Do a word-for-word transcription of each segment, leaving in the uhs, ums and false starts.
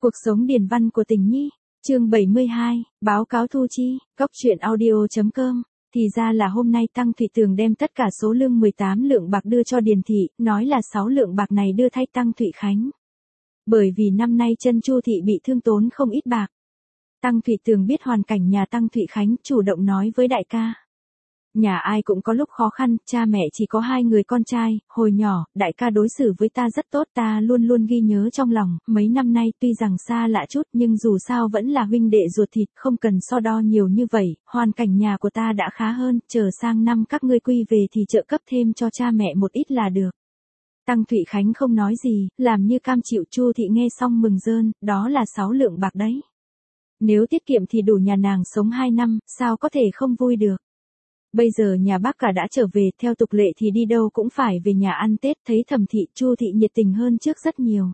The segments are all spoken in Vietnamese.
Cuộc sống điền văn của Tình Nhi, chương bảy mươi hai, báo cáo thu chi, góc truyện audio chấm com. Thì ra là hôm nay Tăng Thụy Tường đem tất cả số lương mười tám lượng bạc đưa cho Điền Thị, nói là sáu lượng bạc này đưa thay Tăng Thụy Khánh. Bởi vì năm nay chân Chu Thị bị thương tốn không ít bạc. Tăng Thụy Tường biết hoàn cảnh nhà Tăng Thụy Khánh, chủ động nói với đại ca. Nhà ai cũng có lúc khó khăn, cha mẹ chỉ có hai người con trai, hồi nhỏ, đại ca đối xử với ta rất tốt, ta luôn luôn ghi nhớ trong lòng, mấy năm nay tuy rằng xa lạ chút nhưng dù sao vẫn là huynh đệ ruột thịt, không cần so đo nhiều như vậy, hoàn cảnh nhà của ta đã khá hơn, chờ sang năm các ngươi quy về thì trợ cấp thêm cho cha mẹ một ít là được. Tăng Thụy Khánh không nói gì, làm như cam chịu. Chu Thị nghe xong mừng rơn, đó là sáu lượng bạc đấy. Nếu tiết kiệm thì đủ nhà nàng sống hai năm, sao có thể không vui được. Bây giờ nhà bác cả đã trở về, theo tục lệ thì đi đâu cũng phải về nhà ăn Tết, thấy Thẩm Thị, Chu Thị nhiệt tình hơn trước rất nhiều.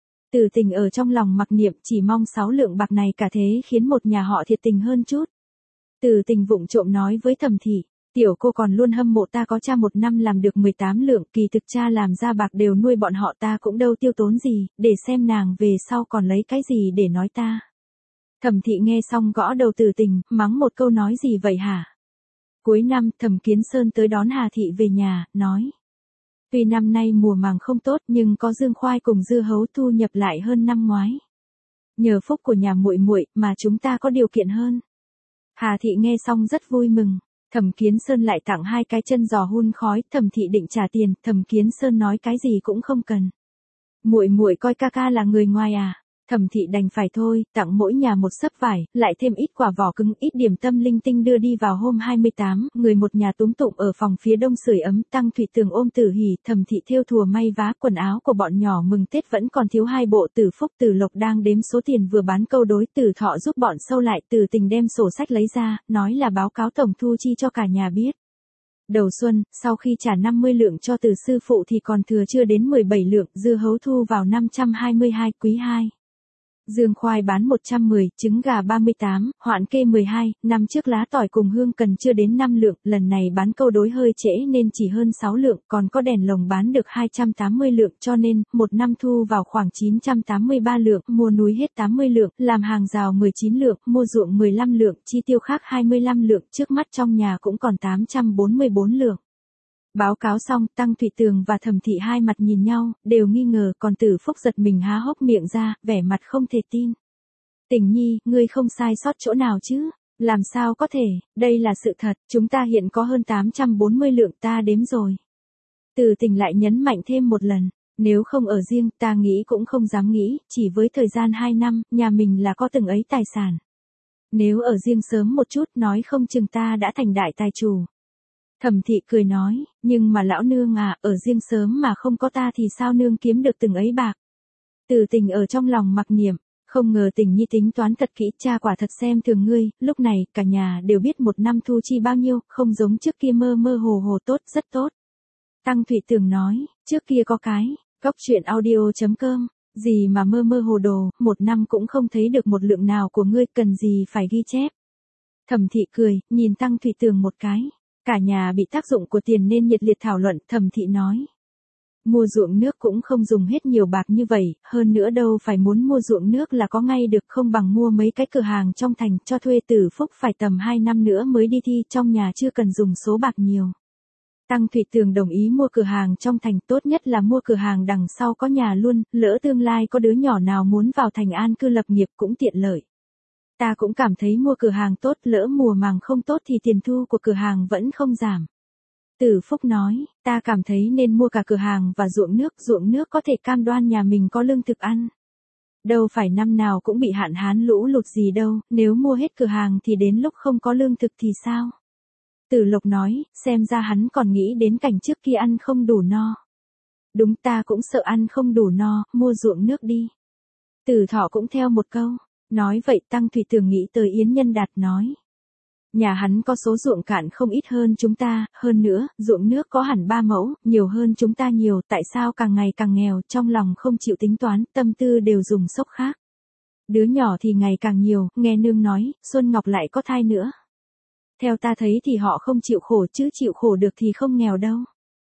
Từ Tình ở trong lòng mặc niệm, chỉ mong sáu lượng bạc này cả thế khiến một nhà họ thiệt tình hơn chút. Từ Tình vụng trộm nói với Thẩm Thị, tiểu cô còn luôn hâm mộ ta có cha một năm làm được mười tám lượng, kỳ thực cha làm ra bạc đều nuôi bọn họ, ta cũng đâu tiêu tốn gì, để xem nàng về sau còn lấy cái gì để nói ta. Thẩm Thị nghe xong gõ đầu Từ Tình, mắng một câu, nói gì vậy hả? Cuối năm, Thẩm Kiến Sơn tới đón Hà Thị về nhà, nói. Tuy năm nay mùa màng không tốt nhưng có dương khoai cùng dưa hấu thu nhập lại hơn năm ngoái. Nhờ phúc của nhà muội muội mà chúng ta có điều kiện hơn. Hà Thị nghe xong rất vui mừng. Thẩm Kiến Sơn lại tặng hai cái chân giò hun khói, Thẩm Thị định trả tiền, Thẩm Kiến Sơn nói cái gì cũng không cần. Muội muội coi ca ca là người ngoài à? Thẩm Thị đành phải thôi, tặng mỗi nhà một xấp vải, lại thêm ít quả vỏ cứng, ít điểm tâm linh tinh đưa đi vào hôm hai mươi tám, người một nhà túm tụm ở phòng phía đông sưởi ấm. Tăng Thụy Tường ôm Tử Hỉ, Thẩm Thị thêu thùa may vá quần áo của bọn nhỏ mừng Tết vẫn còn thiếu hai bộ. Tử Phúc, Tử Lộc đang đếm số tiền vừa bán câu đối, Tử Thọ giúp bọn sâu lại. Tử Tình đem sổ sách lấy ra, nói là báo cáo tổng thu chi cho cả nhà biết. Đầu xuân, sau khi trả năm mươi lượng cho Từ sư phụ thì còn thừa chưa đến mười bảy lượng, dưa hấu thu vào năm trăm hai mươi hai, quý hai. Dương khoai bán một trăm mười, trứng gà ba mươi tám, hoạn kê mười hai, năm trước lá tỏi cùng hương cần chưa đến năm lượng, lần này bán câu đối hơi trễ nên chỉ hơn sáu lượng, còn có đèn lồng bán được hai trăm tám mươi lượng, cho nên, một năm thu vào khoảng chín trăm tám mươi ba lượng, mua núi hết tám mươi lượng, làm hàng rào mười chín lượng, mua ruộng mười lăm lượng, chi tiêu khác hai mươi lăm lượng, trước mắt trong nhà cũng còn tám trăm bốn mươi bốn lượng. Báo cáo xong, Tăng Thụy Tường và Thẩm Thị hai mặt nhìn nhau, đều nghi ngờ, còn Tử Phúc giật mình há hốc miệng ra, vẻ mặt không thể tin. Tình Nhi, ngươi không sai sót chỗ nào chứ? Làm sao có thể, đây là sự thật, chúng ta hiện có hơn tám trăm bốn mươi lượng, ta đếm rồi. Từ Tình lại nhấn mạnh thêm một lần, nếu không ở riêng, ta nghĩ cũng không dám nghĩ, chỉ với thời gian hai năm, nhà mình là có từng ấy tài sản. Nếu ở riêng sớm một chút, nói không chừng ta đã thành đại tài chủ. Thẩm Thị cười nói, nhưng mà lão nương à, ở riêng sớm mà không có ta thì sao nương kiếm được từng ấy bạc. Từ Tình ở trong lòng mặc niệm, không ngờ Tình Nhi tính toán thật kỹ, cha quả thật xem thường ngươi, lúc này cả nhà đều biết một năm thu chi bao nhiêu, không giống trước kia mơ mơ hồ hồ. Tốt, rất tốt. Tăng Thụy Tường nói, trước kia có cái, góc truyện audio chấm com, gì mà mơ mơ hồ đồ, một năm cũng không thấy được một lượng nào của ngươi, cần gì phải ghi chép. Thẩm Thị cười, nhìn Tăng Thụy Tường một cái. Cả nhà bị tác dụng của tiền nên nhiệt liệt thảo luận. Thẩm Thị nói, mua ruộng nước cũng không dùng hết nhiều bạc như vậy, hơn nữa đâu phải muốn mua ruộng nước là có ngay được, không bằng mua mấy cái cửa hàng trong thành, cho thuê. Tử Phúc phải tầm hai năm nữa mới đi thi, trong nhà chưa cần dùng số bạc nhiều. Tăng Thụy Tường đồng ý mua cửa hàng trong thành, tốt nhất là mua cửa hàng đằng sau có nhà luôn, lỡ tương lai có đứa nhỏ nào muốn vào thành an cư lập nghiệp cũng tiện lợi. Ta cũng cảm thấy mua cửa hàng tốt, lỡ mùa màng không tốt thì tiền thu của cửa hàng vẫn không giảm. Tử Phúc nói, ta cảm thấy nên mua cả cửa hàng và ruộng nước, ruộng nước có thể cam đoan nhà mình có lương thực ăn. Đâu phải năm nào cũng bị hạn hán lũ lụt gì đâu, nếu mua hết cửa hàng thì đến lúc không có lương thực thì sao? Tử Lộc nói, xem ra hắn còn nghĩ đến cảnh trước kia ăn không đủ no. Đúng, ta cũng sợ ăn không đủ no, mua ruộng nước đi. Tử Thọ cũng theo một câu. Nói vậy Tăng Thụy Tường nghĩ tới Yến Nhân Đạt, nói. Nhà hắn có số ruộng cạn không ít hơn chúng ta, hơn nữa, ruộng nước có hẳn ba mẫu, nhiều hơn chúng ta nhiều, tại sao càng ngày càng nghèo, trong lòng không chịu tính toán, tâm tư đều dùng sốc khác. Đứa nhỏ thì ngày càng nhiều, nghe nương nói, Xuân Ngọc lại có thai nữa. Theo ta thấy thì họ không chịu khổ chứ chịu khổ được thì không nghèo đâu.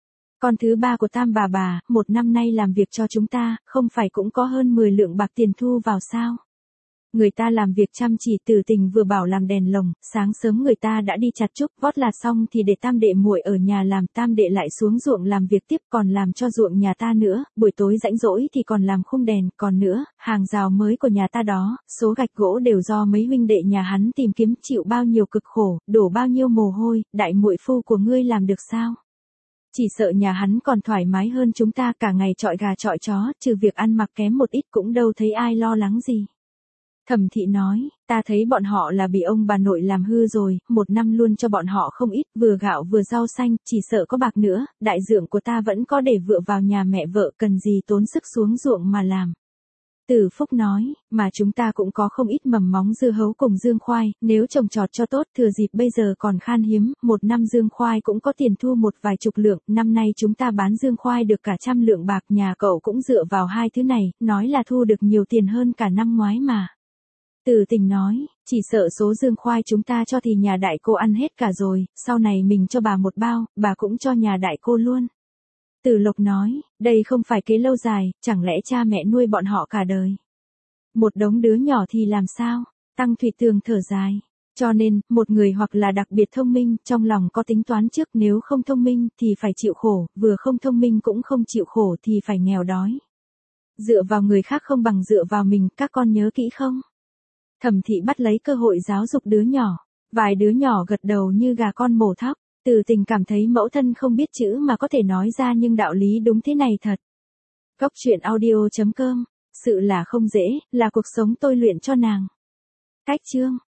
Con thứ ba của Tam bà bà, một năm nay làm việc cho chúng ta, không phải cũng có hơn mười lượng bạc tiền thu vào sao? Người ta làm việc chăm chỉ, Tử Tình vừa bảo làm đèn lồng, sáng sớm người ta đã đi chặt trúc, vót là xong thì để tam đệ muội ở nhà làm, tam đệ lại xuống ruộng làm việc tiếp, còn làm cho ruộng nhà ta nữa, buổi tối rãnh rỗi thì còn làm khung đèn, còn nữa, hàng rào mới của nhà ta đó, số gạch gỗ đều do mấy huynh đệ nhà hắn tìm kiếm, chịu bao nhiêu cực khổ, đổ bao nhiêu mồ hôi, đại muội phu của ngươi làm được sao? Chỉ sợ nhà hắn còn thoải mái hơn chúng ta, cả ngày trọi gà trọi chó, trừ việc ăn mặc kém một ít cũng đâu thấy ai lo lắng gì. Thẩm Thị nói, ta thấy bọn họ là bị ông bà nội làm hư rồi, một năm luôn cho bọn họ không ít, vừa gạo vừa rau xanh, chỉ sợ có bạc nữa, đại dượng của ta vẫn có để vựa vào nhà mẹ vợ, cần gì tốn sức xuống ruộng mà làm. Từ Phúc nói, mà chúng ta cũng có không ít mầm móng dưa hấu cùng dương khoai, nếu trồng trọt cho tốt, thừa dịp bây giờ còn khan hiếm, một năm dương khoai cũng có tiền thu một vài chục lượng, năm nay chúng ta bán dương khoai được cả trăm lượng bạc, nhà cậu cũng dựa vào hai thứ này, nói là thu được nhiều tiền hơn cả năm ngoái mà. Từ Tình nói, chỉ sợ số dương khoai chúng ta cho thì nhà đại cô ăn hết cả rồi, sau này mình cho bà một bao, bà cũng cho nhà đại cô luôn. Từ Lộc nói, đây không phải kế lâu dài, chẳng lẽ cha mẹ nuôi bọn họ cả đời. Một đống đứa nhỏ thì làm sao? Tăng Thủy Tường thở dài. Cho nên, một người hoặc là đặc biệt thông minh, trong lòng có tính toán trước, nếu không thông minh thì phải chịu khổ, vừa không thông minh cũng không chịu khổ thì phải nghèo đói. Dựa vào người khác không bằng dựa vào mình, các con nhớ kỹ không? Thẩm Thị bắt lấy cơ hội giáo dục đứa nhỏ, vài đứa nhỏ gật đầu như gà con mổ thóc. Từ Tình cảm thấy mẫu thân không biết chữ mà có thể nói ra nhưng đạo lý đúng thế này thật. Góc truyện audio chấm com, sự là không dễ, là cuộc sống tôi luyện cho nàng. Cách chương